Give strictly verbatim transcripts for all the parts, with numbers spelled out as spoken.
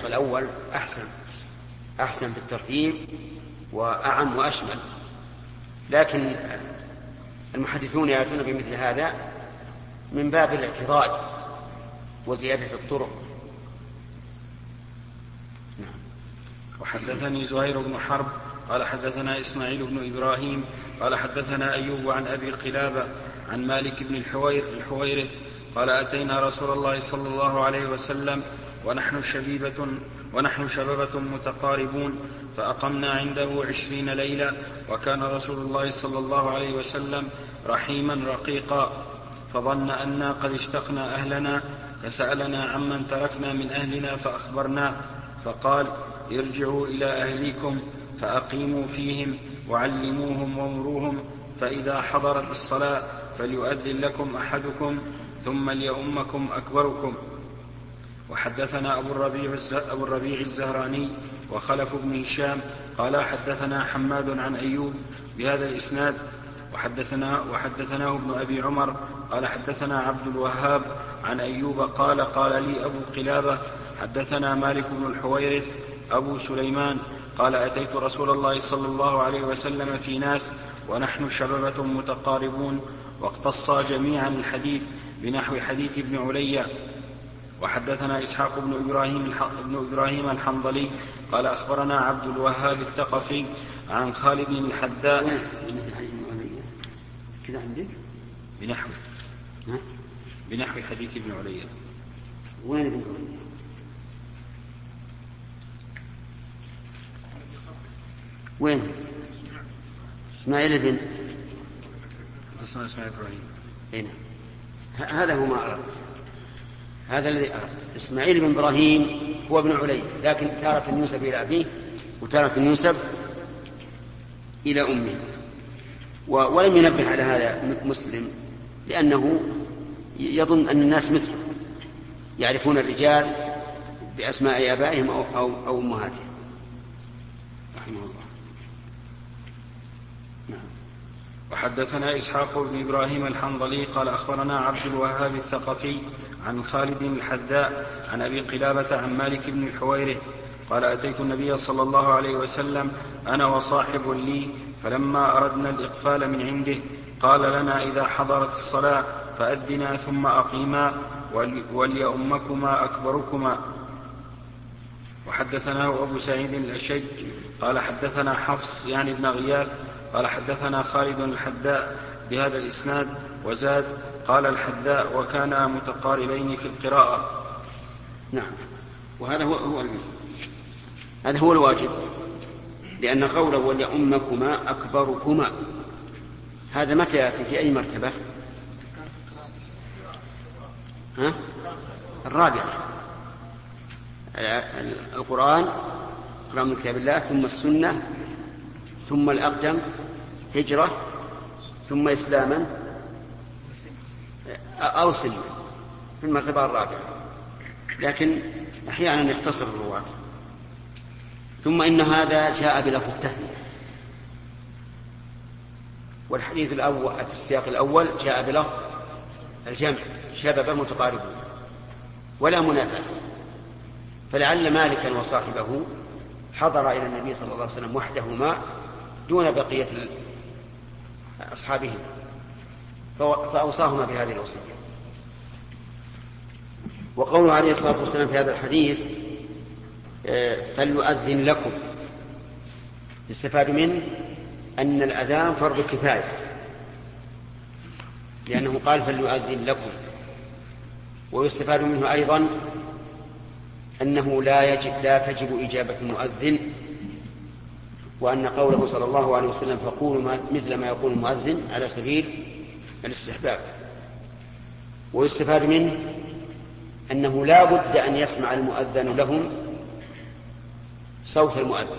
الأول أحسن أحسن في الترتيب وأعم وأشمل، لكن المحدثون يأتون بمثل هذا من باب الاعتراض وزيادة الطرق. نعم. وحدثني زهير بن حرب قال حدثنا إسماعيل بن إبراهيم قال حدثنا أيوب عن أبي قلابة عن مالك بن الحوير الحويرث قال أتينا رسول الله صلى الله عليه وسلم ونحن شبيبة ونحن شبابة متقاربون فأقمنا عنده عشرين ليلة، وكان رسول الله صلى الله عليه وسلم رحيما رقيقا، فظن أنا قد اشتقنا أهلنا فسألنا عمن تركنا من أهلنا فأخبرناه، فقال ارجعوا إلى أهليكم فأقيموا فيهم وعلموهم ومروهم، فإذا حضرت الصلاة فليؤذن لكم أحدكم ثم ليؤمكم أكبركم. وحدثنا أبو الربيع, أبو الربيع الزهراني وخلف بن هشام قال حدثنا حماد عن أيوب بهذا الإسناد وحدثنا وحدثناه ابن أبي عمر قال حدثنا عبد الوهاب عن أيوب قال قال لي أبو قلابة حدثنا مالك بن الحويرث أبو سليمان قال أتيت رسول الله صلى الله عليه وسلم في ناس ونحن شبابة متقاربون، واقتص جميعا الحديث بنحو حديث ابن علي. وحدثنا إسحاق بن إبراهيم, بن إبراهيم الحنظلي قال أخبرنا عبد الوهاب الثقفي عن خالد الحذاء كذا عندك بنحو بنحو حديث ابن علي. وين ابن علي؟ وين؟ إسماعيل بن اسمه إسماعيل إبراهيم. هنا هذا هو ما أردت، هذا الذي أردت. إسماعيل بن إبراهيم هو ابن علي، لكن تارة ينسب إلى أبيه وتارة ينسب إلى أمه. ولم ينبه على هذا مسلم لأنه يظن أن الناس مثله يعرفون الرجال بأسماء آبائهم أو, أو, أو أمهاتهم رحمه الله. نعم. وحدثنا إسحاق بن إبراهيم الحنظلي قال أخبرنا عبد الوهاب الثقفي عن خالد الحذاء عن أبي قلابة عن مالك بن الحويرث قال أتيت النبي صلى الله عليه وسلم أنا وصاحب لي، فلما أردنا الإقفال من عنده قال لنا إذا حضرت الصلاة فأذنا ثم أقيما وليؤمكما أكبركما. وحدثناه أبو سعيد الأشج قال حدثنا حفص يعني ابن غياث قال حدثنا خالد الحذاء بهذا الإسناد وزاد قال الحذاء وكانا متقاربين في القراءة. نعم. وهذا هو, هو هذا هو الواجب، لأن قوله وليؤمكما أكبركما هذا متى يأتي في أي مرتبة؟ ها؟ الرابعة. القرآن قرآن من كتاب الله، ثم السنة، ثم الأقدم هجرة، ثم إسلاما أو سلما في المرتبة الرابعة، لكن أحيانا يختصر الرواة. ثم إن هذا جاء بلفظ التثنية، والحديث الأول في السياق الأول جاء بلفظ الجمع شبابا متقاربون ولا منافع، فلعل مالكا وصاحبه حضر إلى النبي صلى الله عليه وسلم وحدهما دون بقية أصحابهم فأوصاهما بهذه الوصية. وقوله عليه الصلاة والسلام في هذا الحديث فليؤذن لكم يستفاد منه أن الأذان فرض كفاية، لأنه قال فليؤذن لكم. ويستفاد منه أيضا أنه لا يجب لا تجب إجابة المؤذن، وأن قوله صلى الله عليه وسلم فقولوا مثل ما يقول المؤذن على سبيل الاستحباب. ويستفاد منه أنه لا بد أن يسمع المؤذن لهم صوت المؤذن،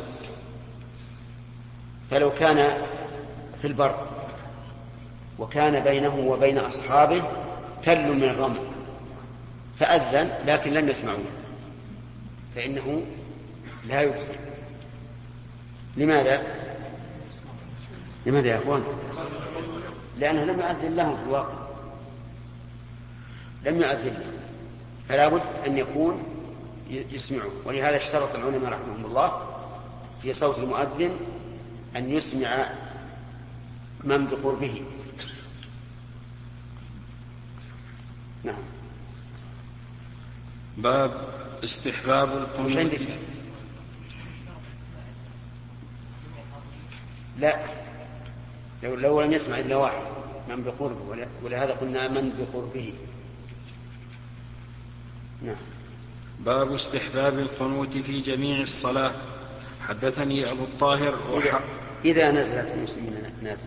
فلو كان في البر وكان بينه وبين أصحابه تل من الرمل فأذن لكن لم يسمعوه فإنه لا يجزي. لماذا؟ لماذا يا أخوان؟ لأنه لم يؤذن لهم في الواقع، لم يؤذن لهم، فلا بد أن يكون يسمعه. ولهذا اشترط العلماء رحمهم الله في صوت المؤذن أن يسمع من بقربه. نعم. باب استحباب القنوت. لا، لو, لو لم يسمع إلا واحد من بقربه، ولهذا قلنا من بقربه. نعم. باب استحباب القنوت في جميع الصلاة. حدثني أبو الطاهر وح... إذا نزلت المسلمين نازلة،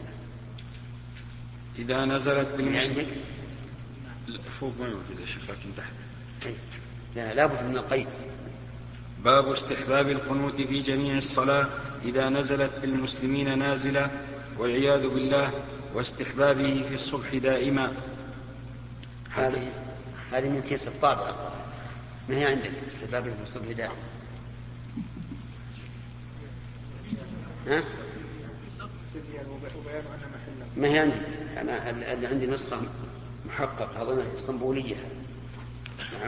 إذا نزلت بالمسلمين فوق ما يوجد يا شيخ، لكن تحت. لا لابد من القيد. باب استحباب القنوت في جميع الصلاة إذا نزلت بالمسلمين نازلة والعياذ بالله، واستحبابه في الصبح دائما. هذه هذه من كيس الطابع، ما هي عندك استحبابه في الصبح دائما؟ ها؟ ما هي عندي أنا، اللي عندي نسخة محقق أظنها اسطنبولية. نعم.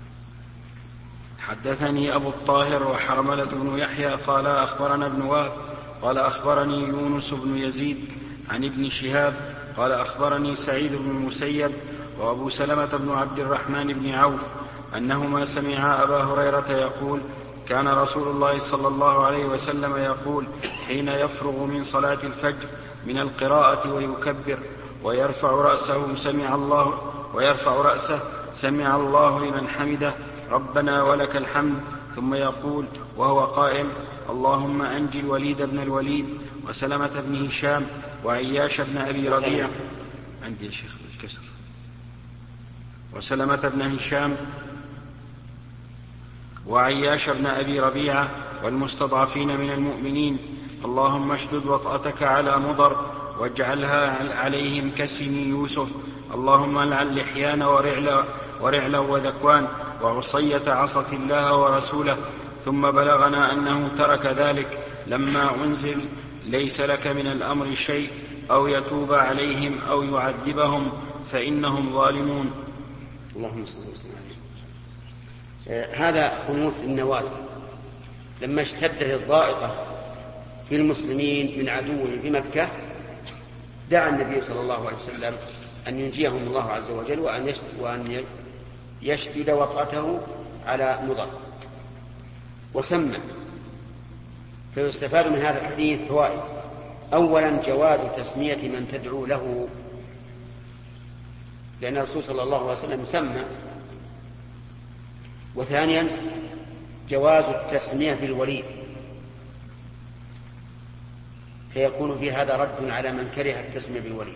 حدثني أبو الطاهر وحرملة بن يحيى قال أخبرنا ابن وهب قال أخبرني يونس بن يزيد عن ابن شهاب قال أخبرني سعيد بن المسيب وأبو سلمة بن عبد الرحمن بن عوف أنهما سمعا أبا هريرة يقول كان رسول الله صلى الله عليه وسلم يقول حين يفرغ من صلاة الفجر من القراءة ويكبر ويرفع رأسه سمع الله ويرفع رأسه سمع الله لمن حمده ربنا ولك الحمد، ثم يقول وهو قائم اللهم أنجي الوليد بن الوليد وسلمة بن هشام وعياش بن أبي ربيع عندي يا شيخ الكسر وسلمة بن هشام وعياش بن أبي ربيعة والمستضعفين من المؤمنين، اللهم اشدد وطأتك على مضر واجعلها عليهم كسن يوسف، اللهم العن لحيان ورعلا, ورعلا وذكوان وعصية عصت الله ورسوله. ثم بلغنا أنه ترك ذلك لما أنزل ليس لك من الأمر شيء أو يتوب عليهم أو يعذبهم فإنهم ظالمون. اللهم صل وسلم عليه. هذا قنوت النوازل لما اشتدت الضائقة في المسلمين من عدوهم بمكة، دعا النبي صلى الله عليه وسلم أن ينجيهم الله عز وجل وأن يشدد وطأته على مضر وسمى. فيستفاد من هذا الحديث فوائد. أولا جواز تسمية من تدعو له، لأن الرسول صلى الله عليه وسلم سمى. وثانيا جواز التسمية بالوليد، فيكون في هذا رد على من كره التسمية بالوليد.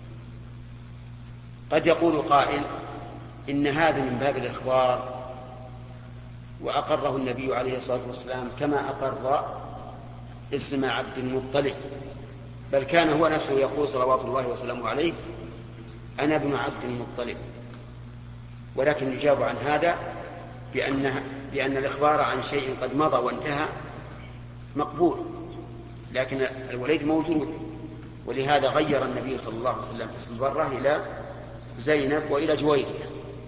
قد يقول قائل إن هذا من باب الإخبار وأقره النبي عليه الصلاة والسلام كما أقر اسم عبد المطلب، بل كان هو نفسه يقول صلوات الله وسلامه عليه أنا ابن عبد المطلب. ولكن يجاب عن هذا بأن, بأن الإخبار عن شيء قد مضى وانتهى مقبول، لكن الوليد موجود، ولهذا غير النبي صلى الله عليه وسلم اسم برة إلى زينب وإلى جويرية.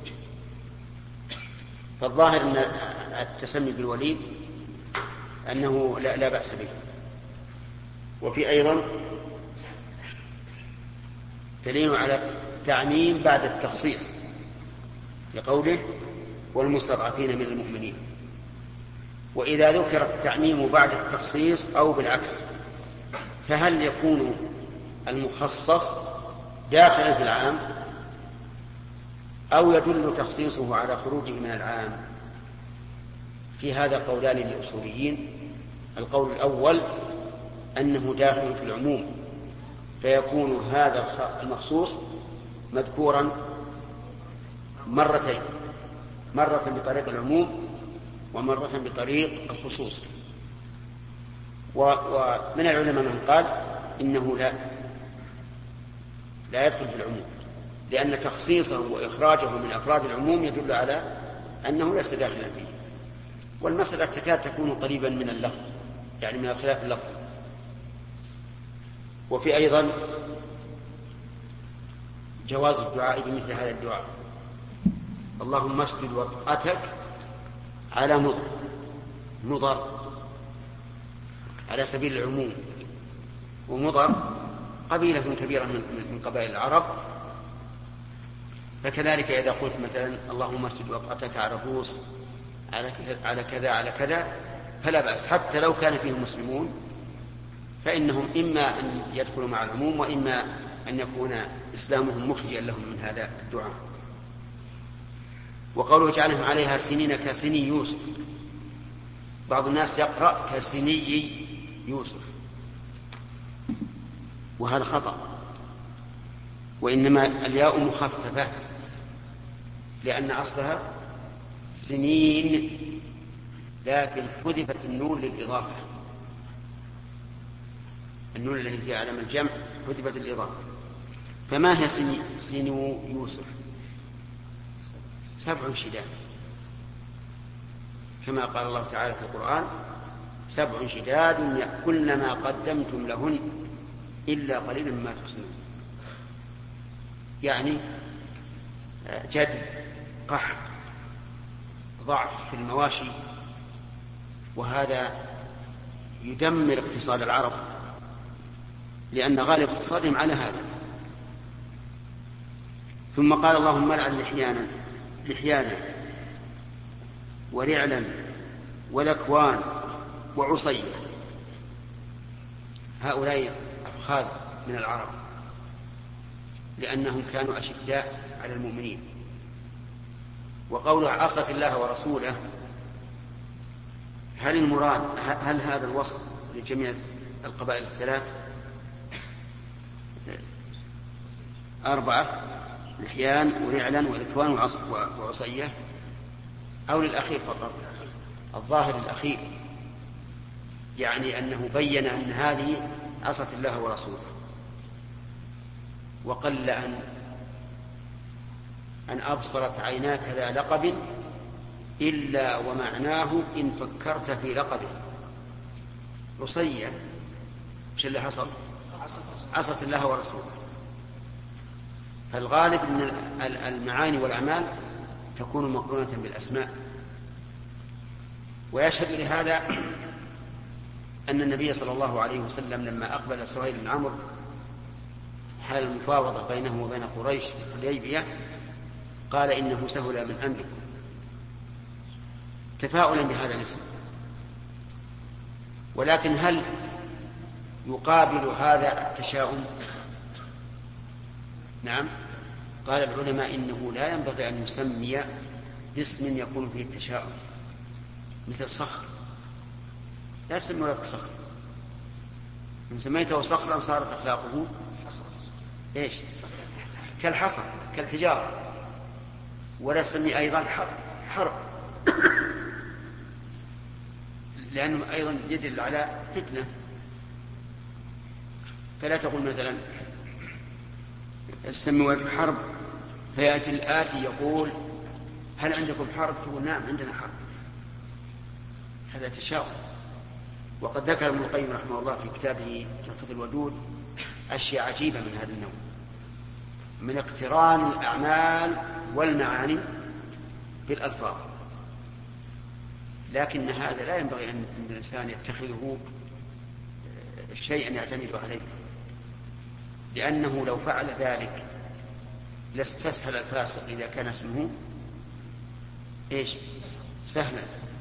فالظاهر أن التسمي بالوليد أنه لا, لا بأس به. وفي أيضا دليل على التعميم بعد التخصيص لقوله والمستضعفين من المؤمنين. وإذا ذكر التعميم بعد التخصيص أو بالعكس، فهل يكون المخصص داخلا في العام أو يدل تخصيصه على خروجه من العام؟ في هذا قولان للأصوليين. القول الأول أنه داخل في العموم، فيكون هذا المخصوص مذكورا مرتين، مرة بطريق العموم ومرة بطريق الخصوص. ومن العلماء من قال إنه لا لا يدخل في العموم، لأن تخصيصه وإخراجه من أفراد العموم يدل على أنه ليس داخلا فيه. والمسألة تكاد تكون قريبا من اللفظ، يعني من الخلاف اللفظ. وفي أيضا جواز الدعاء بمثل هذا الدعاء اللهم اشدد وطأتك على مضر مضر على سبيل العموم، ومضر قبيلة كبيرة من قبائل العرب، فكذلك إذا قلت مثلا اللهم اشدد وطأتك على الروس على كذا على كذا فلا بأس، حتى لو كان فيهم مسلمون فإنهم إما أن يدخلوا مع العموم وإما أن يكون إسلامهم مخرجا لهم من هذا الدعاء. وقوله اجعلهم عليها سنين كسني يوسف، بعض الناس يقرأ كسني يوسف وهذا خطأ، وإنما الياء مخففة لأن أصلها سنين، لكن حذفت النون للإضافة، النون التي هي علامة الجمع حذفت الإضافة. فما هي سنو يوسف؟ سبع شداد، كما قال الله تعالى في القرآن سبع شداد يأكلن ما قدمتم لهن إلا قليلا مما تحصنون، يعني جد قحط ضعف في المواشي، وهذا يدمر اقتصاد العرب لأن غالب اقتصادهم على هذا. ثم قال اللهم لعن لحيانا لحيانا ورعلا ولكوان وعصية، هؤلاء أفخاذ من العرب لأنهم كانوا أشداء على المؤمنين. وقوله عصت الله ورسوله، هل المراد هل هذا الوصف لجميع القبائل الثلاث أربعة لحيان ورعلا وذكوان وعصية، أو للأخير فقط؟ الظاهر الأخير، يعني أنه بين أن هذه عصت الله ورسوله، وقل أن أن أبصرت عيناك ذا لقب إلا ومعناه إن فكرت في لقبه. عصية وش اللي حصل؟ عصت الله ورسوله. فالغالب أن المعاني والأعمال تكون مقرونة بالأسماء. ويشهد لهذا أن النبي صلى الله عليه وسلم لما أقبل سهيل بن عمرو حال المفاوضة بينه وبين قريش في الحديبية قال إنه سهل من أمركم، تفاؤلا بهذا الاسم. ولكن هل يقابل هذا التشاؤم؟ نعم، قال العلماء إنه لا ينبغي أن يسمي باسم يكون فيه التشاؤم، مثل صخر، لا يسمي ولدك صخر، إن سميته صخرا صارت أخلاقه إيش؟ كالحصى كالحجارة. ولا يسمي أيضا حرب حرب لأنه أيضا يدل على فتنة. فلا تقول مثلا السمي ولدك حرب فيأتي الآتي يقول هل عندكم حرب؟ تقول نعم عندنا حرب، هذا تشاؤم. وقد ذكر ابن القيم رحمه الله في كتابه تحفة الودود أشياء عجيبة من هذا النوع، من اقتران الأعمال والمعاني بالألفاظ. لكن هذا لا ينبغي أن الإنسان يتخذه شيئا يعتمد عليه، لأنه لو فعل ذلك لاستسهل الفاسق إذا كان اسمه إيش؟ سهلا،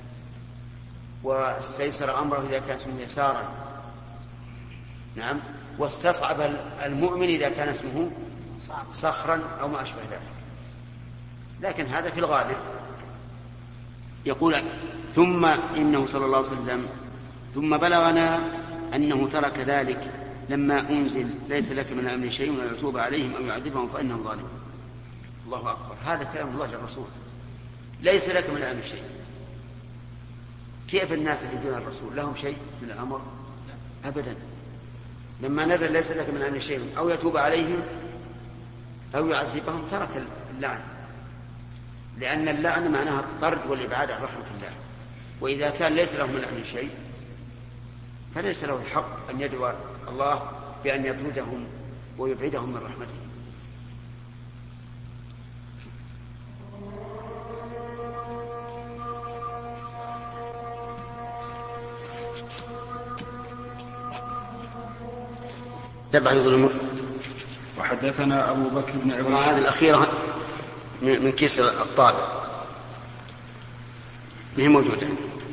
واستيسر أمره إذا كان اسمه يسارا، نعم، واستصعب المؤمن إذا كان اسمه صخرا أو ما أشبه ذلك. لكن هذا في الغالب. يقول ثم إنه صلى الله عليه وسلم ثم بلغنا أنه ترك ذلك لما أنزل ليس لك من الأمر شيء ولا يتوب عليهم أو يعذبهم فإنهم ظالمون. الله أكبر، هذا كلام الله للرسول، ليس لك من الأمر شيء. كيف الناس اللي دون الرسول لهم شيء من الأمر؟ أبدا. لما نزل ليس لك من الأمر شيء أو يتوب عليهم أو يعذبهم ترك اللعن، لأن اللعن معناها الطرد والإبعاد عن رحمة الله. وإذا كان ليس له من الأمر شيء فليس له الحق أن يدعو الله بأن يطردهم ويبعدهم من رحمته. تبع يظلمون. وحدثنا أبو بكر بن أبي شيبة. هذه الأخيرة من كيس الطابع هي موجودة.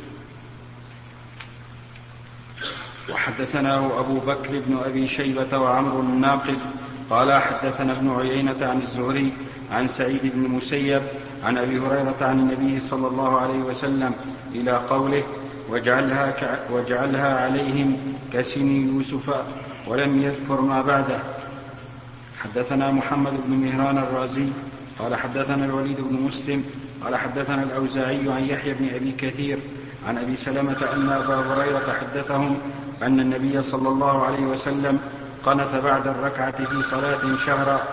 وحدثناه أبو بكر بن أبي شيبة وعمرو الناقد قال حدثنا ابن عيينة عن الزهري عن سعيد بن المسيب عن أبي هريرة عن النبي صلى الله عليه وسلم إلى قوله واجعلها, ك... واجعلها عليهم كسن يوسف ولم يذكر ما بعده. حدثنا محمد بن مهران الرازي قال حدثنا الوليد بن مسلم قال حدثنا الأوزاعي عن يحيى بن أبي كثير عن أبي سلمة أن أبا هريرة حدثهم أن النبي صلى الله عليه وسلم قنت بعد الركعة في صلاة شهرا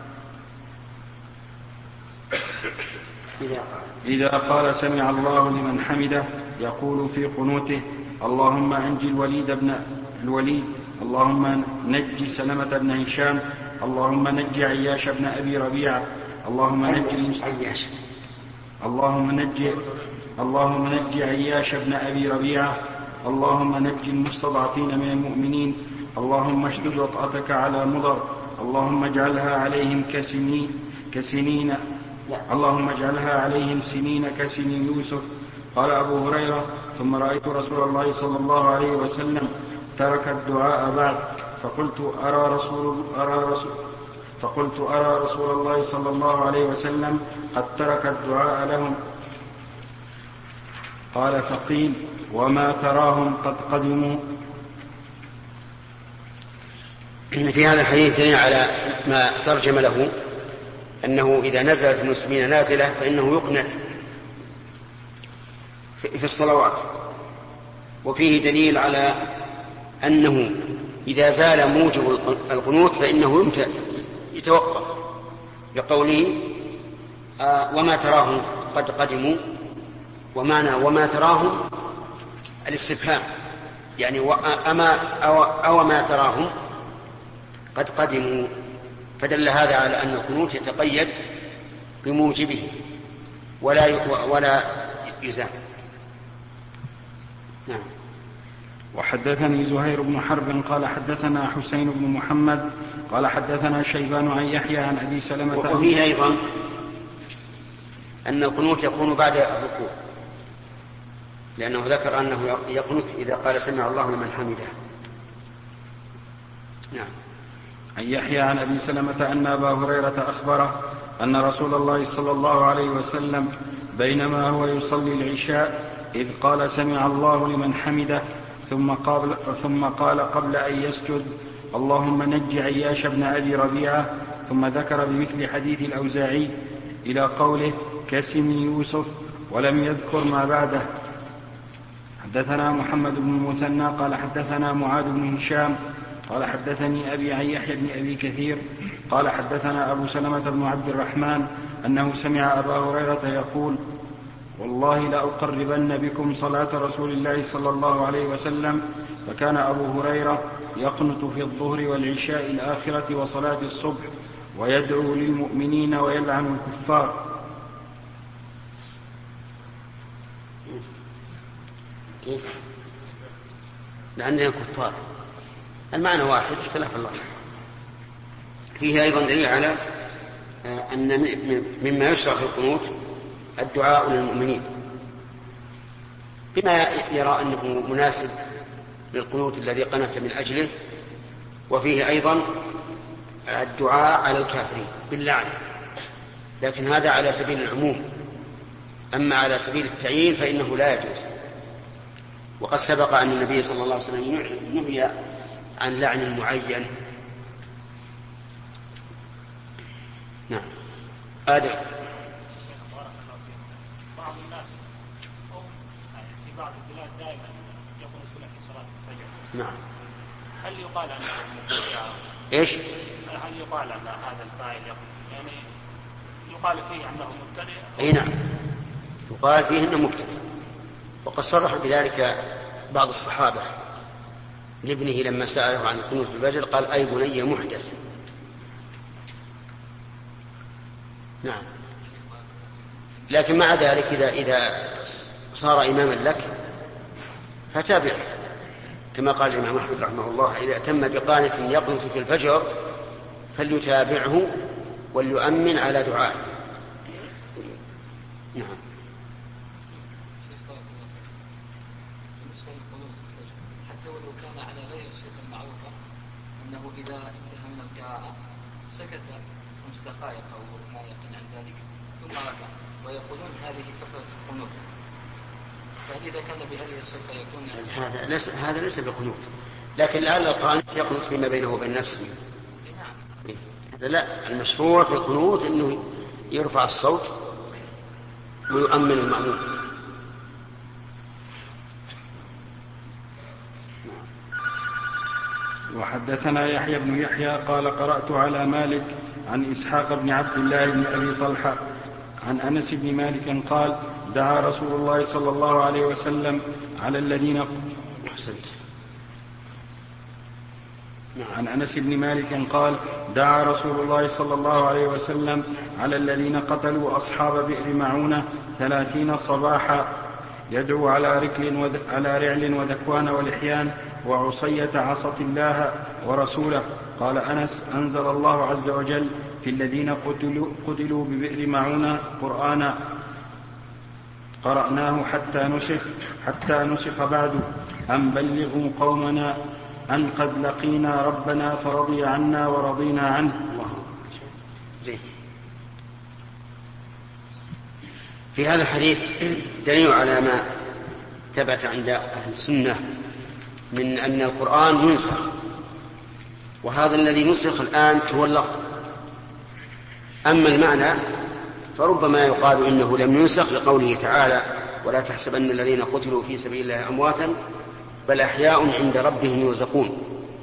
إذا قال سمع الله لمن حمده يقول في قنوته اللهم أنجي الوليد بن الوليد اللهم نجي سلمة بن هشام اللهم نجي عياش بن أبي ربيعة اللهم نجي المستضعفين اللهم نجي اللهم نجي عياش بن أبي ربيعة اللهم نجي المستضعفين من المؤمنين اللهم اشدد وطأتك على مضر اللهم اجعلها عليهم كسنين كسنين اللهم اجعلها عليهم سنين كسن يوسف. قال أبو هريرة ثم رأيت رسول الله صلى الله عليه وسلم ترك الدعاء بعد فقلت أرى رسول, أرى رسول فقلت أرى رسول الله صلى الله عليه وسلم قد ترك الدعاء لهم. قال فقيل وما تراهم قد قدموا. في هذا الحديث دليل على ما ترجم له أنه إذا نزلت المسلمين نازلة فإنه يقنت في الصلوات. وفيه دليل على أنه إذا زال موجب القنوت فإنه يتوقف بقوله آه وما تراهم قد قدموا. ومعنى وما تراهم الاستفهام يعني أما أو, أو ما تراهم قد قدموا. فدل هذا على أن القنوت يتقيد بموجبه ولا ولا يزال. نعم. وحدثني زهير بن حرب قال حدثنا حسين بن محمد قال حدثنا شيبان عن يحيى عن أبي سلمة. وفيه أيضا أن القنوت يكون بعد الركوع لأنه ذكر أنه يقنت إذا قال سمع الله لمن حمده. نعم. عن يحيى عن أبي سلمة أن أبا هريرة أخبره أن رسول الله صلى الله عليه وسلم بينما هو يصلي العشاء إذ قال سمع الله لمن حمده ثم قال, ثم قال قبل أن يسجد اللهم نج عياش بن أبي ربيعة ثم ذكر بمثل حديث الأوزاعي إلى قوله كسم يوسف ولم يذكر ما بعده. حدثنا محمد بن المثنى قال حدثنا معاذ بن هشام قال حدثني أبي عن يحيى بن أبي كثير قال حدثنا أبو سلمة بن عبد الرحمن أنه سمع أبا هريرة يقول والله لأقربن بكم صلاة رسول الله صلى الله عليه وسلم. فكان أبو هريرة يقنت في الظهر والعشاء الآخرة وصلاة الصبح ويدعو للمؤمنين ويلعن الكفار. كيف؟ لأننا كفار المعنى واحد اختلاف اللفظ. فيه أيضا دليل على أن مما يشرع في القنوت الدعاء للمؤمنين بما يرى أنه مناسب للقنوت الذي قنت من أجله. وفيه أيضا الدعاء على الكافرين باللعن لكن هذا على سبيل العموم. أما على سبيل التعيين فإنه لا يجوز. وقد سبق أن النبي صلى الله عليه وسلم نهي عن لعن المعين. نعم. آدم. بعض الناس في بعض البلاد دائما يقولون في صلاة الفجر. نعم. هل يقال أنه مبتدع؟ إيش؟ هل يقال أن هذا الفاعل يعني يقال فيه أنه مبتدع؟ أي نعم يقال فيه أنه مبتدع. وقد صرح بذلك بعض الصحابة لابنه لما سأله عن القنوت في الفجر قال أي بني محدث. نعم. لكن مع ذلك إذا, إذا صار إماما لك فتابعه كما قال الإمام أحمد رحمه الله: إذا أتم بقانت يقنت في الفجر فليتابعه وليؤمن على دعائه. نعم. بالنسبة للقنوت حتى ولو كان على غير الصفة المعروفة أنه إذا انتهى من القراءة سكت خمس دقائق أو ما يقل عن ذلك ثم ركع، ويقولون هذه فترة القنوت، فهل إذا كان بهذه الصفة يكون هذا ليس هذا ليس بقنوت، لكن لعل القانت يقنط فيما بينه وبين نفسه. نعم. هذا لا، المشروع في القنوت أنه يرفع الصوت ويؤمن المأمون. وحدثنا يحيى بن يحيى قال: قرأت على مالك عن إسحاق بن عبد الله بن أبي طلحة عن أنس بن مالك قال: دعا رسول الله صلى الله عليه وسلم على الذين أحسنت. عن أنس بن مالك قال: دعا رسول الله صلى الله عليه وسلم على الذين قتلوا أصحاب بئر معونة ثلاثين صباحا، يدعو على ركل وذ... على رعل وذكوان ولحيان وعصية عصت الله ورسوله. قال أنس: أنزل الله عز وجل في الذين قتلوا, قتلوا ببئر معونة قرآنا قرأناه حتى نسخ حتى نسخ بعد، أن بلغوا قومنا أن قد لقينا ربنا فرضي عنا ورضينا عنه. زين. في هذا الحديث دليل على ما ثبت عند أهل السنة من أن القرآن ينسخ، وهذا الذي نسخ الآن هو اللفظ. أما المعنى فربما يقال إنه لم ينسخ لقوله تعالى: ولا تحسبن الذين قتلوا في سبيل الله أمواتا بل أحياء عند ربهم يرزقون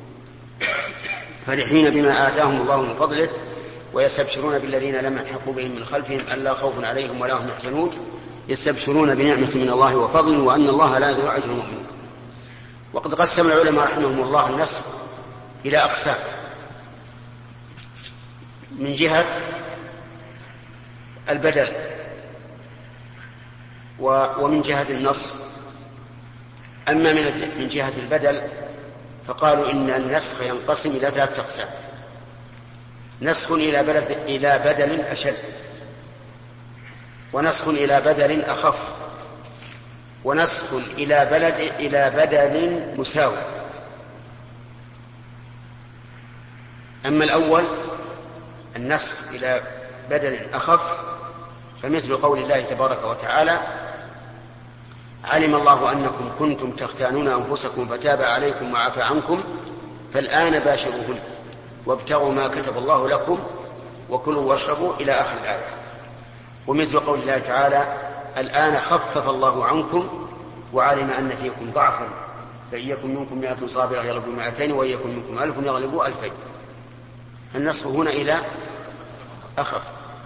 فرحين بما آتاهم الله من فضله ويستبشرون بالذين لم يلحقوا بهم من خلفهم ألا خوف عليهم ولا هم يحزنون يستبشرون بنعمة من الله وفضل وأن الله لا يضيع أجر المؤمنين. وقد قسم العلماء رحمهم الله النسخ إلى أقسام: من جهة البدل ومن جهة النص. أما من جهة البدل فقالوا إن النسخ ينقسم إلى ثلاثة أقسام: نسخ إلى بدل, إلى بدل أشد، ونسخ إلى بدل أخف، ونسخ إلى بلد إلى بدل مساوي. أما الأول النسخ إلى بدل أخف فمثل قول الله تبارك وتعالى: علم الله أنكم كنتم تختانون أنفسكم فتاب عليكم وعفى عنكم فالآن باشروهن وابتغوا ما كتب الله لكم وكلوا واشربوا إلى آخر الآية. ومثل قول الله تعالى: الآن خفف الله عنكم وعلم أن فيكم ضعفا فإن يكن منكم مئة صابرة يغلبوا مئتين وإن يكن منكم ألف يغلبوا ألفين. النسخ هنا إلى أخف.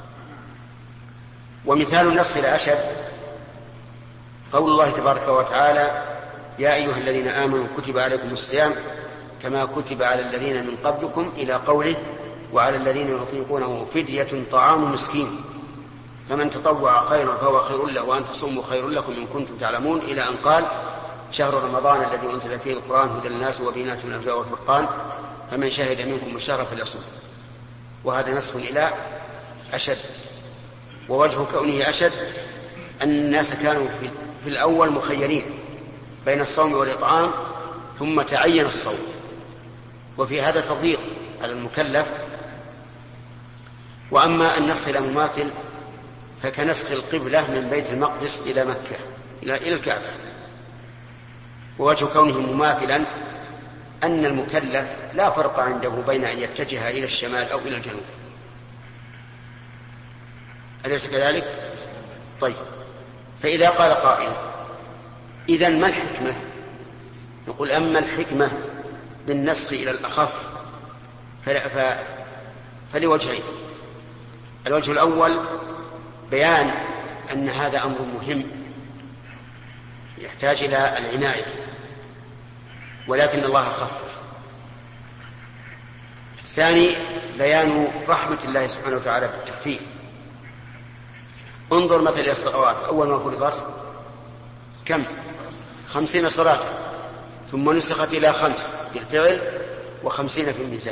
ومثال النسخ إلى أشد قول الله تبارك وتعالى: يا أيها الذين آمنوا كتب عليكم الصيام كما كتب على الذين من قبلكم إلى قوله: وعلى الذين يطيقونه فدية طعام مسكين فمن تطوع خيرا فهو خير له وأن تصوموا خير لكم إن كنتم تعلمون، إلى أن قال: شهر رمضان الذي أنزل فيه القرآن هدى للناس وبينات من الهدى والفرقان فمن شهد منكم الشهر فليصوم. وهذا نسخ إلى أشد. ووجه كونه أشد أن الناس كانوا في الأول مخيرين بين الصوم والإطعام ثم تعين الصوم، وفي هذا تضييق على المكلف. وأما النسخ إلى مماثل فكنسخ القبلة من بيت المقدس إلى مكة إلى الكعبة. ووجه كونه مماثلا أن المكلف لا فرق عنده بين أن يتجه إلى الشمال أو إلى الجنوب. أليس كذلك؟ طيب، فإذا قال قائل: إذن ما الحكمة؟ نقول: أما الحكمة بالنسخ إلى الأخف فلوجهين. الوجه الأول بيان أن هذا أمر مهم يحتاج إلى العناية ولكن الله خفف. الثاني بيان رحمة الله سبحانه وتعالى بالتخفيف. انظر مثل الصلوات، أول ما فرضت كم؟ خمسين صلاة، ثم نسخت إلى خمس بالفعل وخمسين في الميزان.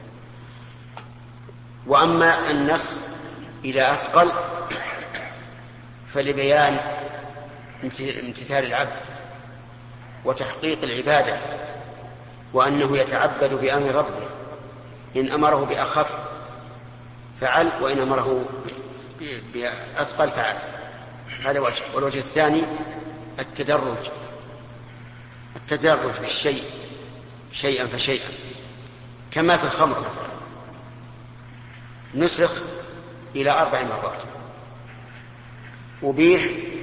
وأما النسخ إلى أثقل فلبيان امتثال العبد وتحقيق العبادة، وأنه يتعبد بأمر ربه، إن أمره بأخف فعل وإن أمره بأثقل فعل. هذا وجه. والوجه الثاني التدرج، التدرج في الشيء شيئا فشيئا، كما في الخمر مثلا نسخ إلى أربع مرات، أبيح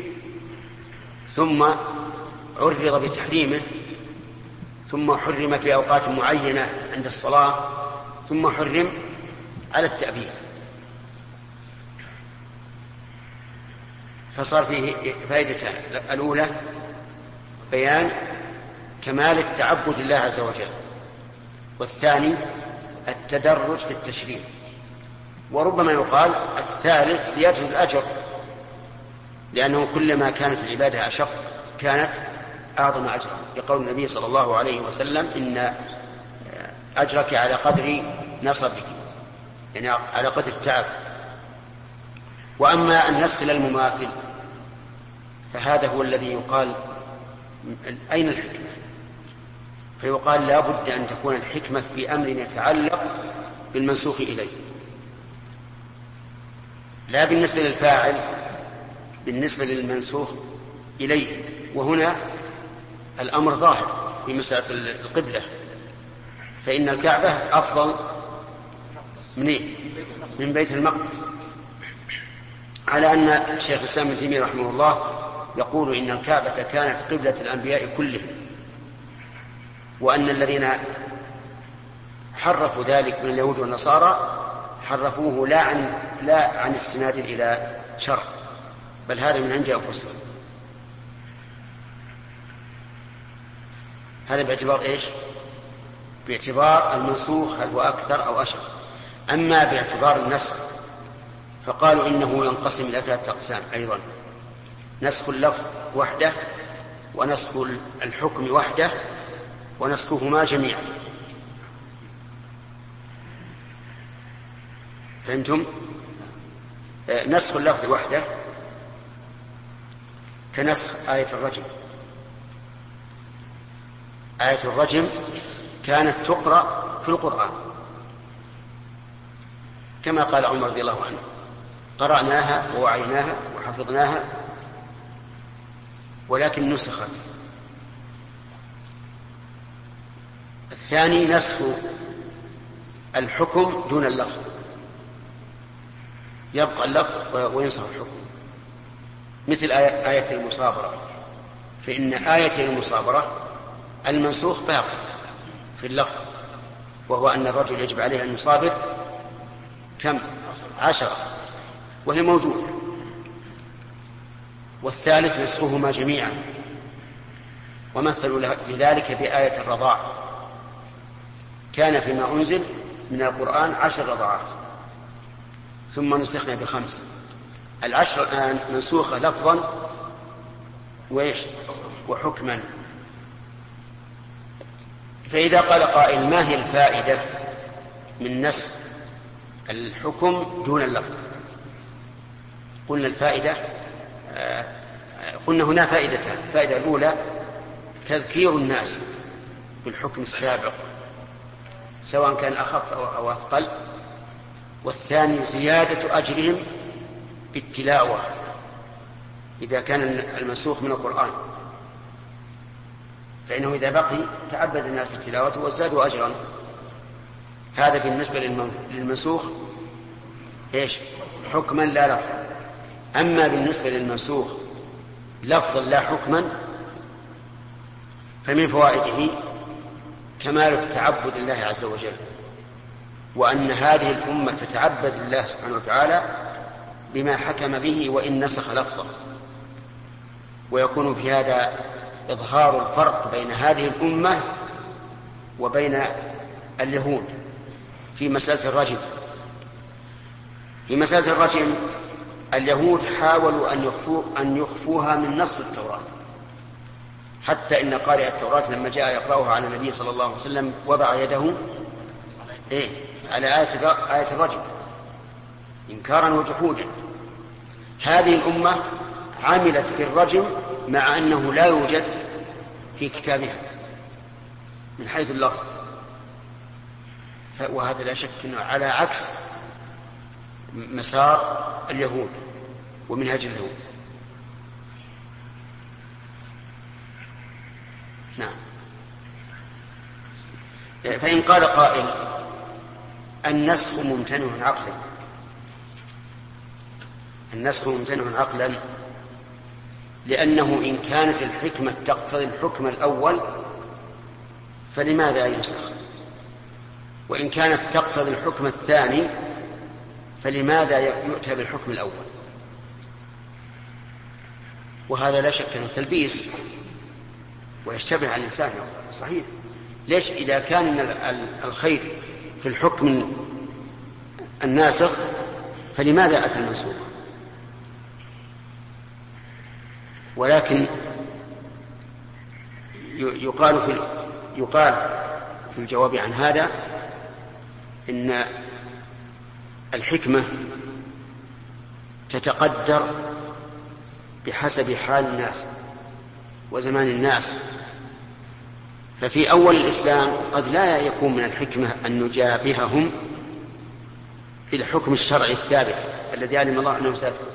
ثم عرض بتحريمه، ثم حرم في أوقات معينة عند الصلاة، ثم حرم على التأبيد. فصار فيه فائدتان: الأولى بيان كمال التعبد لله عز وجل، والثاني التدرج في التشريع. وربما يقال الثالث زيادة الأجر، لأنه كلما كانت العبادة أشق كانت أعظم أجرا، لقول النبي صلى الله عليه وسلم: إن أجرك على قدر نصبك، يعني على قدر التعب. وأما النسخ للمماثل فهذا هو الذي يقال أين الحكمة؟ فيقال لا بد أن تكون الحكمة في أمر يتعلق بالمنسوخ إليه، لا بالنسبة للفاعل، بالنسبة للمنسوخ إليه. وهنا الأمر ظاهر في مسألة القبلة، فإن الكعبة أفضل من إيه؟ من بيت المقدس، على أن شيخ الإسلام ابن تيمية رحمه الله يقول إن الكعبة كانت قبلة الأنبياء كلهم، وأن الذين حرفوا ذلك من اليهود والنصارى حرفوه لا عن لا عن استناد إلى شرع، بل هذا من عند أنفسهم. هذا باعتبار إيش؟ باعتبار المنسوخ هل هو أكثر أو أشد. أما باعتبار النسخ فقالوا إنه ينقسم إلى ثلاثة أقسام أيضا: نسخ اللفظ وحده، ونسخ الحكم وحده، ونسخهما جميعا. فهمتم؟ آه نسخ اللفظ وحده كنسخ آية الرجم. آية الرجم كانت تقرأ في القرآن كما قال عمر رضي الله عنه: قرأناها ووعيناها وحفظناها، ولكن نسخت. الثاني نسخ الحكم دون اللفظ، يبقى اللفظ وينسخ الحكم، مثل آية المصابرة، فإن آية المصابرة المنسوخ باقي في اللفظ، وهو أن الرجل يجب عليه أن يصابر كم؟ عشرة، وهي موجودة. والثالث نسخهما جميعا، ومثلوا لذلك بآية الرضاع، كان فيما أنزل من القرآن عشر رضعات ثم نسخنا بخمس. العشر الآن منسوخة لفظا وإيش؟ وحكما. فإذا قال قائل: ما هي الفائدة من نسخ الحكم دون اللفظ؟ قلنا الفائدة آه قلنا هنا فائدتان: الفائدة الأولى تذكير الناس بالحكم السابق سواء كان أخف أو أثقل، والثاني زيادة أجرهم بالتلاوة إذا كان المنسوخ من القرآن، فإنه إذا بقي تعبد الناس بالتلاوة وازدادوا أجرا. هذا بالنسبة للمنسوخ إيش؟ حكما لا لفظا. أما بالنسبة للمنسوخ لفظا لا حكما فمن فوائده كمال التعبد لله عز وجل، وأن هذه الأمة تتعبد لله سبحانه وتعالى بما حكم به وإن نسخ لفظه. ويكون في هذا إظهار الفرق بين هذه الأمة وبين اليهود في مسألة الرجم. في مسألة الرجم اليهود حاولوا أن يخفوا أن يخفوها من نص التوراة، حتى إن قارئ التوراة لما جاء يقرأها على النبي صلى الله عليه وسلم وضع يده إيه على آية الرجم إنكارا وجحودا. هذه الأمة عملت بالرجم مع أنه لا يوجد في كتابها من حيث اللفظ، وهذا لا شك أنه على عكس مسار اليهود ومنهج اليهود. نعم. فإن قال قائل النسخ ممتنع عقلا، النسخ ممتنع عقلا لأنه إن كانت الحكمة تقتضي الحكم الأول فلماذا ينسخ؟ وإن كانت تقتضي الحكم الثاني فلماذا يؤتى بالحكم الأول؟ وهذا لا شك أنه تلبيس ويشتبه على الإنسان. صحيح، ليش إذا كان الخير في الحكم الناسخ فلماذا أتى المنسوخ؟ ولكن يقال في يقال في الجواب عن هذا إن الحكمة تتقدر بحسب حال الناس وزمان الناس. ففي أول الإسلام قد لا يكون من الحكمة أن نجابههم بالحكم الشرعي الثابت الذي علم الله أنه سيثبت،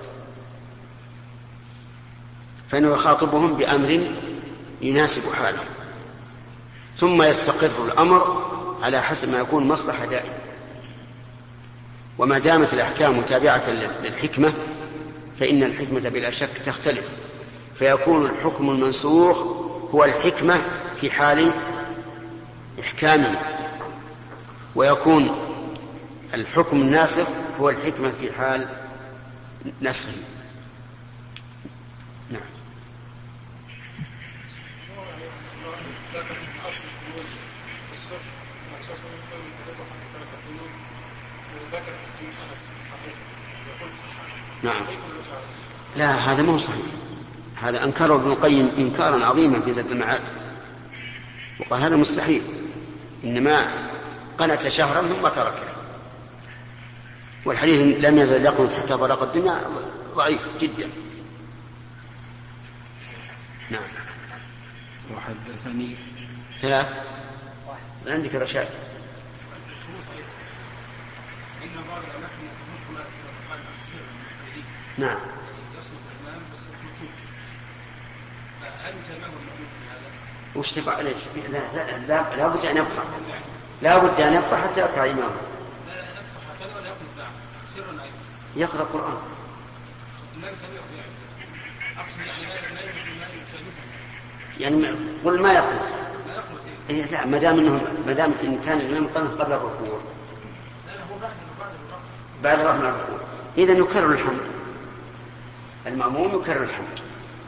فإنه يخاطبهم بأمر يناسب حالهم، ثم يستقر الأمر على حسب ما يكون مصلحة دائمة. وما دامت الأحكام متابعة للحكمة فإن الحكمة بلا شك تختلف، فيكون الحكم المنسوخ هو الحكمة في حال إحكامه، ويكون الحكم الناسخ هو الحكمة في حال نسخه. نعم. نعم. لا، هذا ما هو صحيح، هذا أنكره ابن القيم إنكارا عظيما في زاد المعاد، وقال هذا مستحيل، إنما قنت شهرا ثم تركه. والحديث لم يزل يقنط حتى فرق الدنيا ضعيف جدا. نعم. وحدثني ثلاث عندك رشاد. نعم. وش تبع ليش؟ لا لا لا لا بد أن يبقى، لا بد أن يبقى حتى يركع إمامه. يقرأ القرآن. يعني قل ما يقول. إيه لا، ما دام إنه ما دام إن كان الإمام قبل الركوع. بعد رفع الركوع. إذا يكرر الحمد. المأموم يكرر الحمد.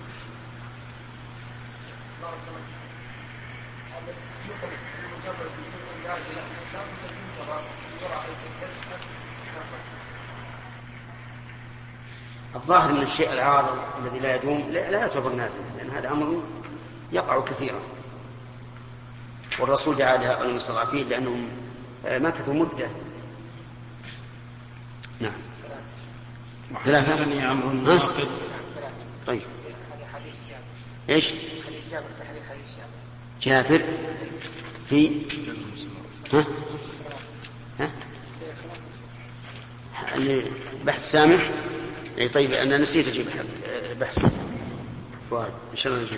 الظاهر من الشيء العارض الذي لا يدوم لا يعتبر نازلا، لأن هذا أمر يقع كثيرا، والرسول دعا لهؤلاء المستضعفين لأنهم مكثوا مدة. نعم. ثلاثة. عمرو الناقد. طيب. إيش؟ جابر في ها ها بحث سامح. اي طيب، انا نسيت اجيب بحث فؤاد ان شاء الله نجيب.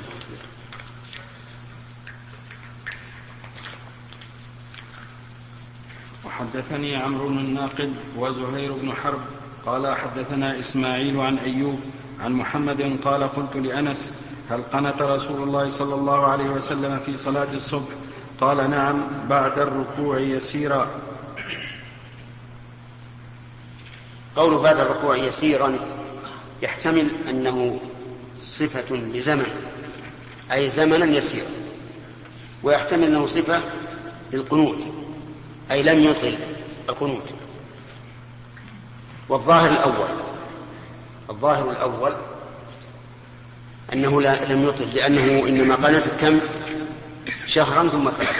وحدثني عمرو الناقد وزهير بن حرب قال حدثنا إسماعيل عن أيوب عن محمد قال قلت لأنس هل قنت رسول الله صلى الله عليه وسلم في صلاة الصبح؟ قال نعم بعد الركوع يسيرا. قول بعد الركوع يسيرا يحتمل أنه صفة لزمن، أي زمنا يسيرا، ويحتمل أنه صفة للقنوت، أي لم يطل القنوت. والظاهر الأول الظاهر الأول أنه لا لم يطل، لأنه إنما قنت كم شهرا ثم ترك.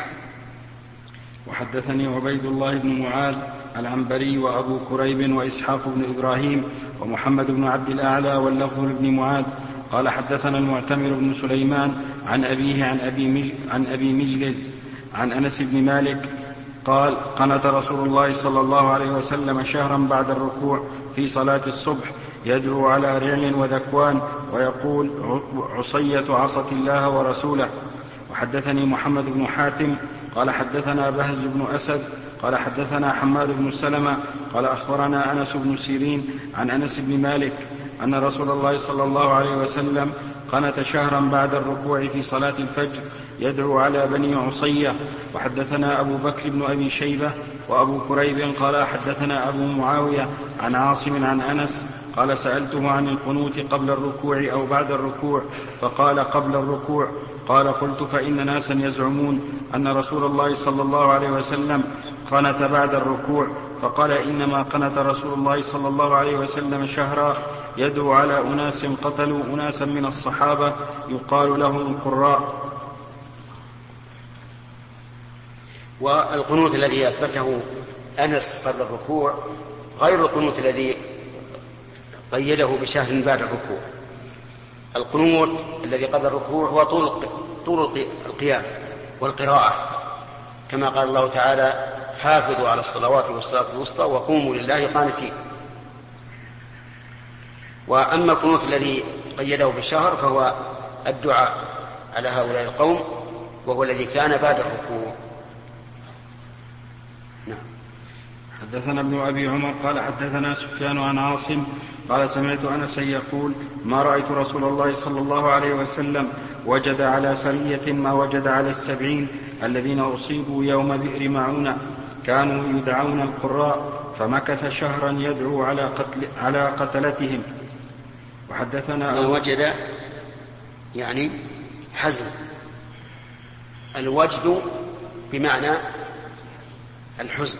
وحدثني عبيد الله بن معاذ العنبري وأبو كريب وإسحاق بن إبراهيم ومحمد بن عبد الأعلى واللفظ بن معاذ قال حدثنا المعتمر بن سليمان عن أبيه عن أبي, مج... عن أبي مجلز عن أنس بن مالك قال قنت رسول الله صلى الله عليه وسلم شهرا بعد الركوع في صلاة الصبح يدعو على رعل وذكوان ويقول عصية عصت الله ورسوله. وحدثني محمد بن حاتم قال حدثنا بهز بن أسد قال حدثنا حماد بن سلمة قال أخبرنا أنس بن سيرين عن أنس بن مالك أن رسول الله صلى الله عليه وسلم قنت شهرا بعد الركوع في صلاة الفجر يدعو على بني عصية. وحدثنا أبو بكر بن أبي شيبة وأبو كريب قال حدثنا أبو معاوية عن عاصم عن أنس قال سألته عن القنوت قبل الركوع أو بعد الركوع فقال قبل الركوع. قال قلت فإن ناسا يزعمون أن رسول الله صلى الله عليه وسلم قنت بعد الركوع فقال إنما قنت رسول الله صلى الله عليه وسلم شهرا يدعو على أناس قتلوا أناسا من الصحابة يقال لهم القراء. والقنوت الذي أثبته أنس قبل الركوع غير القنوت الذي قيده بشهر بعد الركوع. القنوت الذي قبل الركوع هو طول طول القيام والقراءة كما قال الله تعالى حافظوا على الصلوات والصلاة الوسطى وقوموا لله قانتين. وأما القنوت الذي قيده بالشهر فهو الدعاء على هؤلاء القوم وهو الذي كان بعد الركوع. نعم. حدثنا ابن أبي عمر قال حدثنا سفيان عن عاصم قال سمعت أنسا يقول ما رأيت رسول الله صلى الله عليه وسلم وجد على سرية ما وجد على السبعين الذين أصيبوا يوم بئر معونة كانوا يدعون القراء فمكث شهرا يدعو على, قتل على قتلتهم. وحدثنا ما وجد يعني حزن. الوجد بمعنى الحزن،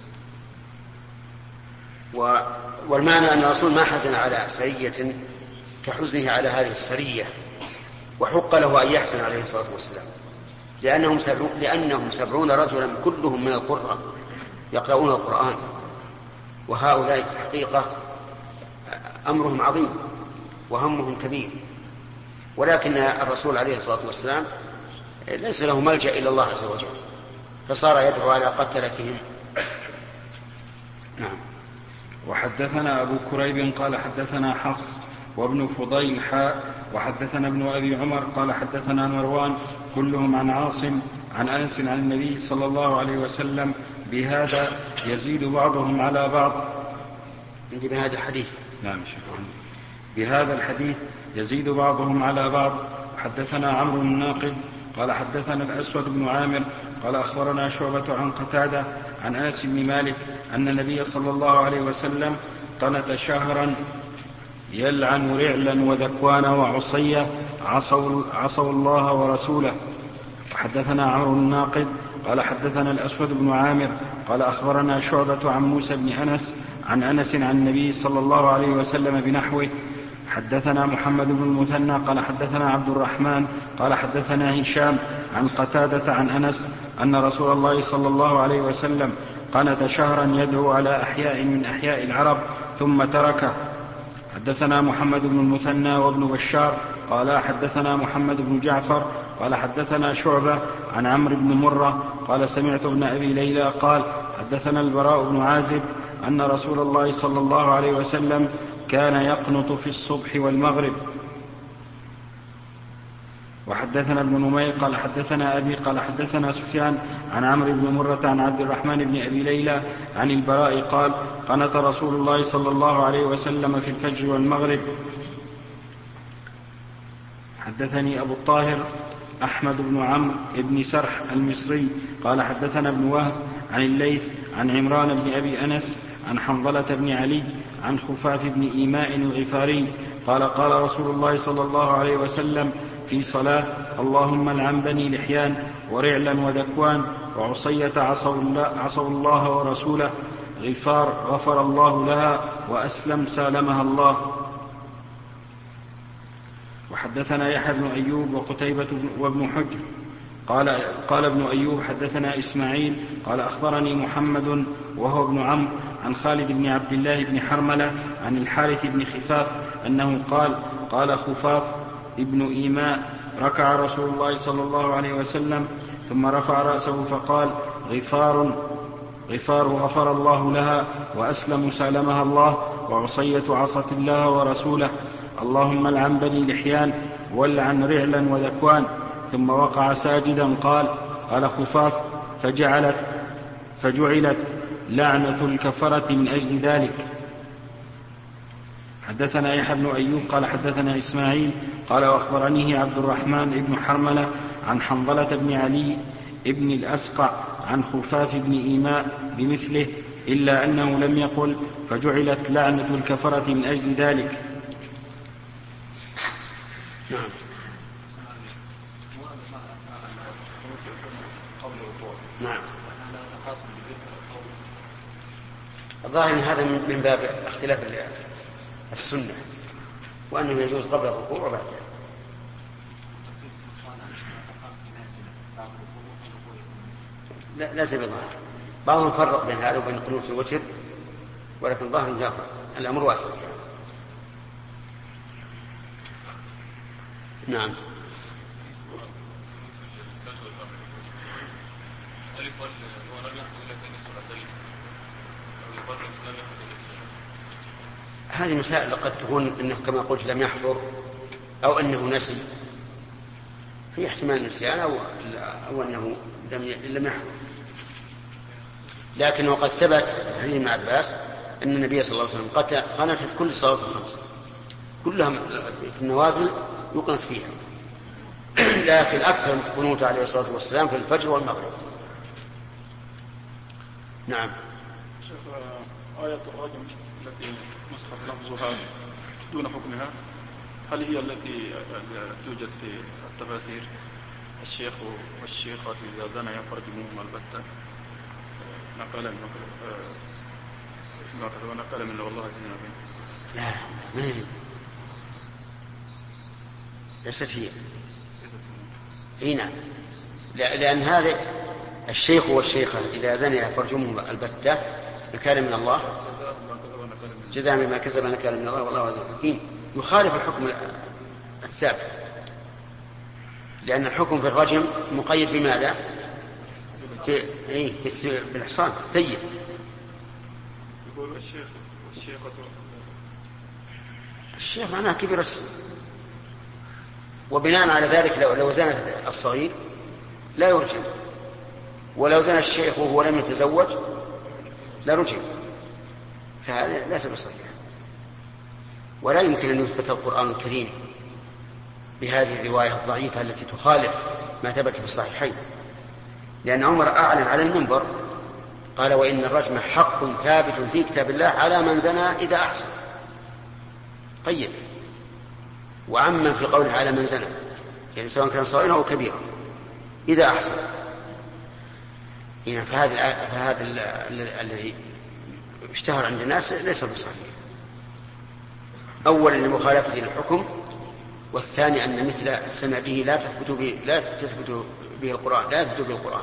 والمعنى أن الرسول ما حزن على سرية كحزنه على هذه السرية، وحق له أن يحزن عليه الصلاة والسلام لأنهم سبعون, لأنهم سبعون رجلا كلهم من القراء يقرؤون القرآن، وهؤلاء حقيقة أمرهم عظيم وهمهم كبير، ولكن الرسول عليه الصلاة والسلام ليس له ملجأ إلى الله عز وجل فصار يدعو على قتلتهم. نعم. وحدثنا أبو كريب قال حدثنا حفص وابن فضيل حاء وحدثنا ابن أبي عمر قال حدثنا مروان كلهم عن عاصم عن أنس عن النبي صلى الله عليه وسلم بهذا يزيد بعضهم على بعض. عندي بهذا الحديث. نعم شكرا. بهذا الحديث يزيد بعضهم على بعض. حدثنا عمرو الناقد قال حدثنا الأسود بن عامر قال أخبرنا شعبة عن قتادة عن أنس بن مالك أن النبي صلى الله عليه وسلم قنت شهرا يلعن رعلا وذكوان وعصية عصوا, عصوا الله ورسوله. وحدثنا عمرو الناقد قال حدثنا الأسود بن عامر قال أخبرنا شعبة عن موسى بن أنس عن أنس عن النبي صلى الله عليه وسلم بنحوه. حدثنا محمد بن المثنى قال حدثنا عبد الرحمن قال حدثنا هشام عن قتادة عن أنس أن رسول الله صلى الله عليه وسلم قنت شهرا يدعو على أحياء من أحياء العرب ثم تركه. حدثنا محمد بن المثنى وابن بشار قال حدثنا محمد بن جعفر قال حدثنا شعبة عن عمرو بن مرة قال سمعت ابن أبي ليلى قال حدثنا البراء بن عازب أن رسول الله صلى الله عليه وسلم كان يقنط في الصبح والمغرب. وحدثنا ابن نمير قال حدثنا أبي قال حدثنا سفيان عن عمرو بن مرة عن عبد الرحمن بن أبي ليلى عن البراء قال قنت رسول الله صلى الله عليه وسلم في الفجر والمغرب. حدثني أبو الطاهر أحمد بن عمرو بن سرح المصري قال حدثنا ابن وهب عن الليث عن عمران بن أبي أنس عن حنظلة بن علي عن خفاف بن إيماء الغفاري قال قال رسول الله صلى الله عليه وسلم في صلاة اللهم العن بني لحيان ورعلا وذكوان وعصية عصوا الله, عصوا الله ورسوله غفار غفر الله لها وأسلم سالمها الله. حدثنا يحيى بن أيوب وقتيبة وابن حجر قال, قال ابن أيوب حدثنا إسماعيل قال أخبرني محمد وهو ابن عمرو عن خالد بن عبد الله بن حرملة عن الحارث بن خفاف أنه قال قال خفاف ابن إيماء ركع رسول الله صلى الله عليه وسلم ثم رفع رأسه فقال غفار غفار غفر الله لها وأسلم سالمها الله وعصية عصت الله ورسوله اللهم العن بني لحيان والعن رعلا وذكوان. ثم وقع ساجدا قال قال خفاف فجعلت فجعلت لعنة الكفرة من أجل ذلك. حدثنا يحيى بن أيوب قال حدثنا إسماعيل قال وأخبرنيه عبد الرحمن بن حرملة عن حنظلة بن علي ابن الأسقع عن خفاف بن إيماء بمثله إلا أنه لم يقل فجعلت لعنة الكفرة من أجل ذلك. نعم. نعم. الظاهر أن هذا من باب اختلاف السنة وأنه يجوز قبل الركوع وبعده. لا ليس بظاهر، بعضهم فرق بين هذا وبين القنوت في الوتر، ولكن ظاهر جافر الأمر واسع. نعم. هذه مسائل قد تكون انه كما قلت لم يحضر او انه نسي، في احتمال نسيان او او انه لم يحضر، لكنه قد ثبت حديث ابن عباس ان النبي صلى الله عليه وسلم قنت في كل صلاه الخمس كلها في النوازل يقنت فيها، لكن اكثر من القنوت عليه الصلاه والسلام في الفجر والمغرب. نعم. شيخ آية الرجم التي نسخت لفظها دون حكمها هل هي التي توجد في التفاسير الشيخ والشيخة إذا زنيا فرجموهما البتة نقل نقل من والله زنا بين؟ لا ما هي ليست هي. اي نعم، لأن هذا الشيخ والشيخة إذا زنيا فرجموهما البتة نكال من الله جزاء بما كسب نكال من الله والله عزيز حكيم، يخالف الحكم الثابت، لأن الحكم في الرجم مقيد بماذا؟ بالإحصان سيء. يقول الشيخ والشيخة الشيخ معناه كبير السن، وبناء على ذلك لو, لو زنت الصغير لا يرجم، ولو زنى الشيخ وهو لم يتزوج لا رجم، فهذا ليس بصحيح، ولا يمكن أن يثبت القرآن الكريم بهذه الرواية الضعيفة التي تخالف ما ثبت في الصحيحين، لأن عمر أعلن على المنبر قال وإن الرجم حق ثابت في كتاب الله على من زنى إذا أحسن. طيب، وعمن في قوله على من زنى يعني سواء كان صغيرا أو كبيرا إذا أحسن. هنا فهذا فهذا الذي اشتهر عند الناس ليس بصحيح، أولا لمخالفة الحكم، والثاني أن مثل سنده لا تثبت به لا تثبت به القرآن لا تثبت به القرآن.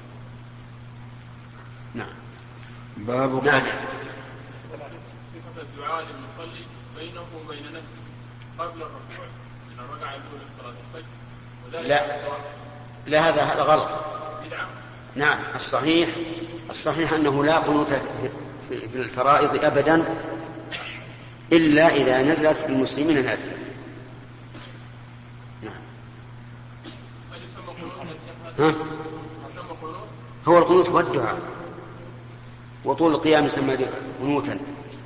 نعم. باب نعم. صفة الدعاء للمصلي بينه وبين نفسه قبل الركوع من الركعة الأولى في صلاة الفجر. لا لا هذا هذا غلط. نعم، الصحيح الصحيح أنه لا قنوت في الفرائض أبدا إلا إذا نزلت بالمسلمين نازلة. نعم. ها؟ هو القنوت والدعاء، وطول القيام يسمى قنوتا.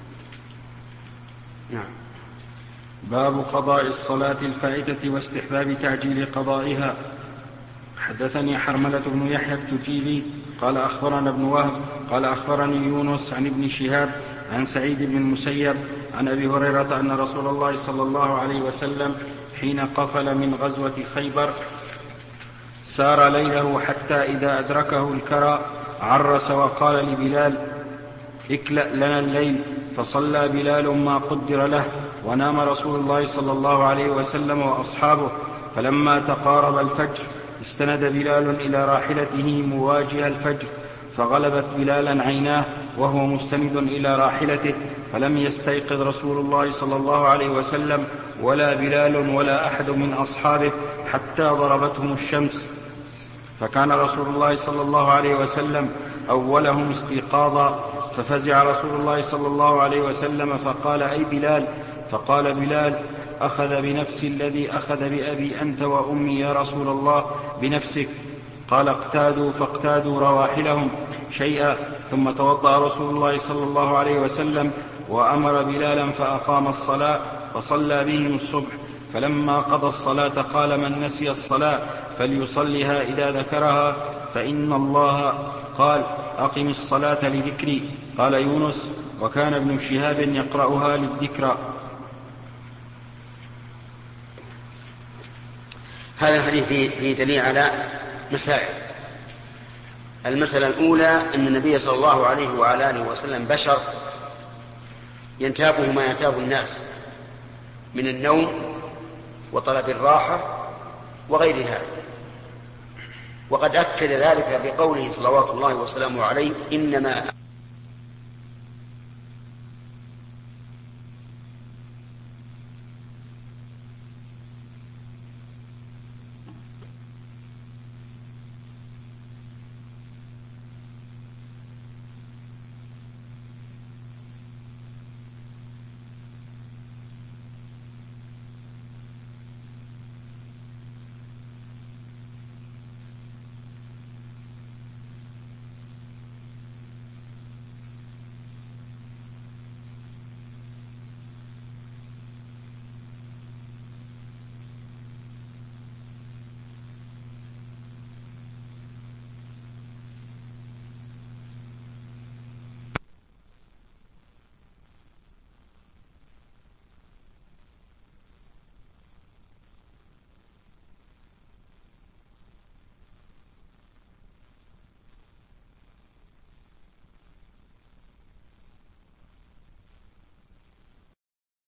نعم. باب قضاء الصلاة الفائتة واستحباب تعجيل قضائها. حدثني حرملة بن يحيى التجيبي قال أخبرنا ابن وهب قال أخبرني يونس عن ابن شهاب عن سعيد بن المسيب عن أبي هريرة أن رسول الله صلى الله عليه وسلم حين قفل من غزوة خيبر سار ليله حتى إذا أدركه الكرى عرس وقال لبلال اكلأ لنا الليل، فصلى بلال ما قدر له ونام رسول الله صلى الله عليه وسلم وأصحابه، فلما تقارب الفجر استند بلال إلى راحلته مواجه الفجر، فغلبت بلالا عيناه وهو مستند إلى راحلته، فلم يستيقظ رسول الله صلى الله عليه وسلم ولا بلال ولا أحد من أصحابه حتى ضربتهم الشمس، فكان رسول الله صلى الله عليه وسلم أولهم استيقاظا، ففزع رسول الله صلى الله عليه وسلم فقال: أي بلال؟ فقال بلال: أخذ بنفسي الذي أخذ بأبي أنت وأمي يا رسول الله بنفسك. قال: اقتادوا فاقتادوا رواحلهم شيئا، ثم توضأ رسول الله صلى الله عليه وسلم وأمر بلالا فأقام الصلاة فصلى بهم الصبح، فلما قضى الصلاة قال: من نسي الصلاة فليصلها إذا ذكرها، فإن الله قال: أقم الصلاة لذكري. قال يونس: وكان ابن شهاب يقرأها للذكرى. هذا الحديث فيه دليل على مسائل. المسألة الأولى أن النبي صلى الله عليه وعلى آله وسلم بشر ينتابه ما ينتاب الناس من النوم وطلب الراحة وغير هذا، وقد أكد ذلك بقوله صلوات الله وسلامه عليه: إنما